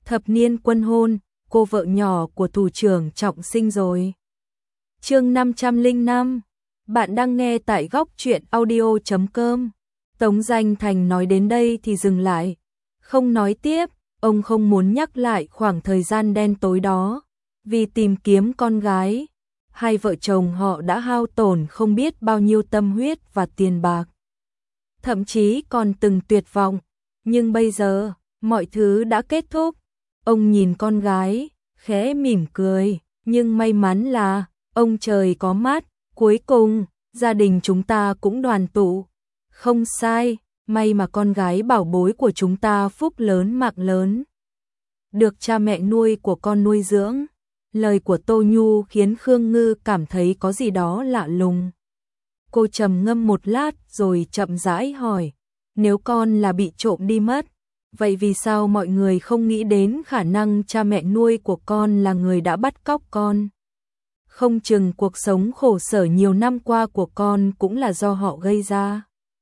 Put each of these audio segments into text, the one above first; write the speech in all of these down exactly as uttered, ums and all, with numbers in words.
Thập niên quân hôn, cô vợ nhỏ của thủ trưởng Trọng sinh rồi. Chương năm trăm lẻ năm. Bạn đang nghe tại góc truyện audio chấm com. Tống Danh Thành nói đến đây thì dừng lại, không nói tiếp, ông không muốn nhắc lại khoảng thời gian đen tối đó. Vì tìm kiếm con gái, hai vợ chồng họ đã hao tổn không biết bao nhiêu tâm huyết và tiền bạc. Thậm chí còn từng tuyệt vọng, nhưng bây giờ, mọi thứ đã kết thúc. Ông nhìn con gái, khẽ mỉm cười, nhưng may mắn là, ông trời có mắt, cuối cùng, gia đình chúng ta cũng đoàn tụ. Không sai, may mà con gái bảo bối của chúng ta phúc lớn mạng lớn. Được cha mẹ nuôi của con nuôi dưỡng. Lời của Tô Nhu khiến Khương Ngư cảm thấy có gì đó lạ lùng. Cô trầm ngâm một lát rồi chậm rãi hỏi, nếu con là bị trộm đi mất, vậy vì sao mọi người không nghĩ đến khả năng cha mẹ nuôi của con là người đã bắt cóc con? Không chừng cuộc sống khổ sở nhiều năm qua của con cũng là do họ gây ra.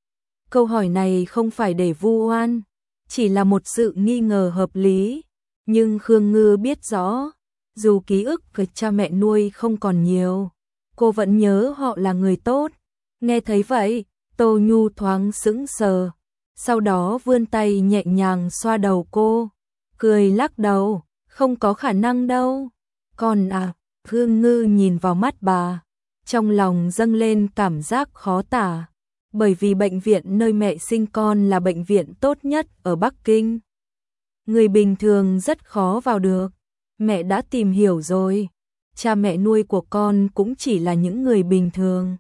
Câu hỏi này không phải để vu oan, chỉ là một sự nghi ngờ hợp lý. Nhưng Khương Ngư biết rõ, dù ký ức về cha mẹ nuôi không còn nhiều, cô vẫn nhớ họ là người tốt. Nghe thấy vậy, Tô Nhu thoáng sững sờ, sau đó vươn tay nhẹ nhàng xoa đầu cô, cười lắc đầu, không có khả năng đâu. Con à, Khương Ngư nhìn vào mắt bà, trong lòng dâng lên cảm giác khó tả, bởi vì bệnh viện nơi mẹ sinh con là bệnh viện tốt nhất ở Bắc Kinh. Người bình thường rất khó vào được. Mẹ đã tìm hiểu rồi, cha mẹ nuôi của con cũng chỉ là những người bình thường.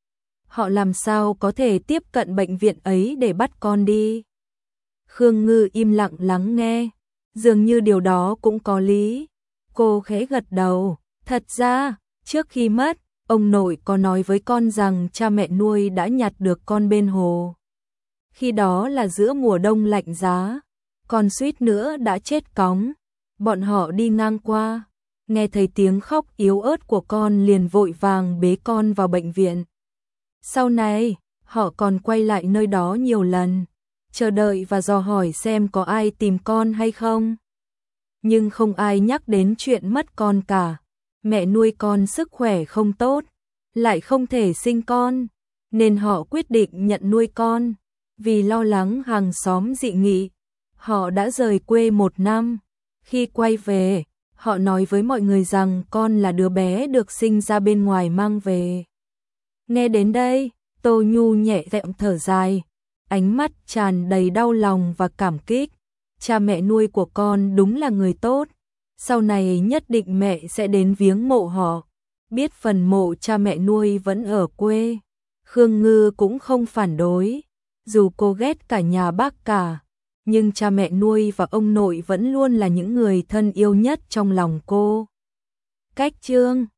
Họ làm sao có thể tiếp cận bệnh viện ấy để bắt con đi? Khương Ngư im lặng lắng nghe, dường như điều đó cũng có lý. Cô khẽ gật đầu, thật ra, trước khi mất, ông nội có nói với con rằng cha mẹ nuôi đã nhặt được con bên hồ. Khi đó là giữa mùa đông lạnh giá, con suýt nữa đã chết cóng. Bọn họ đi ngang qua, nghe thấy tiếng khóc yếu ớt của con liền vội vàng bế con vào bệnh viện. Sau này, họ còn quay lại nơi đó nhiều lần, chờ đợi và dò hỏi xem có ai tìm con hay không. Nhưng không ai nhắc đến chuyện mất con cả. Mẹ nuôi con sức khỏe không tốt, lại không thể sinh con, nên họ quyết định nhận nuôi con. Vì lo lắng hàng xóm dị nghị, họ đã rời quê một năm. Khi quay về, họ nói với mọi người rằng con là đứa bé được sinh ra bên ngoài mang về. Nghe đến đây, Tô Nhu nhẹ nhõm thở dài, ánh mắt tràn đầy đau lòng và cảm kích. Cha mẹ nuôi của con đúng là người tốt, sau này nhất định mẹ sẽ đến viếng mộ họ. Biết phần mộ cha mẹ nuôi vẫn ở quê, Khương Ngư cũng không phản đối, dù cô ghét cả nhà bác cả. Nhưng cha mẹ nuôi và ông nội vẫn luôn là những người thân yêu nhất trong lòng cô. Cách chương